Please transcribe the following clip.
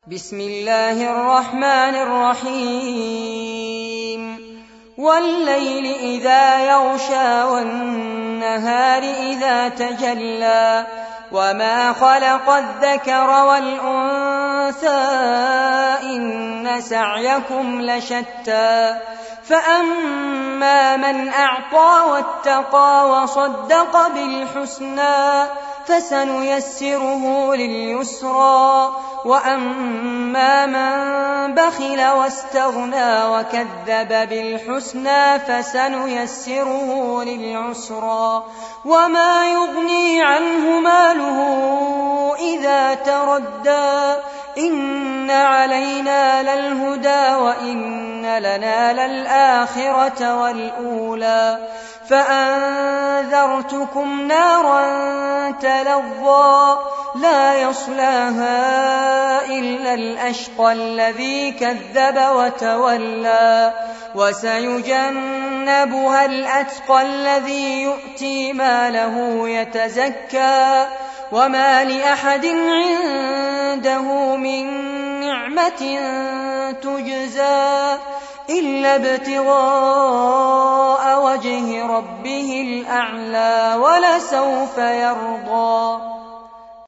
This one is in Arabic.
بسم الله الرحمن الرحيم والليل إذا يغشى والنهار إذا تجلى وما خلق الذكر والأنثى إن سعيكم لشتى فأما من أعطى واتقى وصدق بالحسنى فسنيسره لليسرى وأما من بخل واستغنى وكذب بالحسنى فسنيسره للعسرى وما يغني عنه ماله إذا تردى إن علينا للهدى وإن لنا للآخرة والأولى فأنذرتكم نارا تلظى لا يصلاها إلا الأشقى الذي كذب وتولى وسيجنبها الأتقى الذي يؤتي ماله يتزكى وما لأحد عنده من نعمة تجزى إلا ابتغاء وجه ربه الأعلى ولسوف يرضى.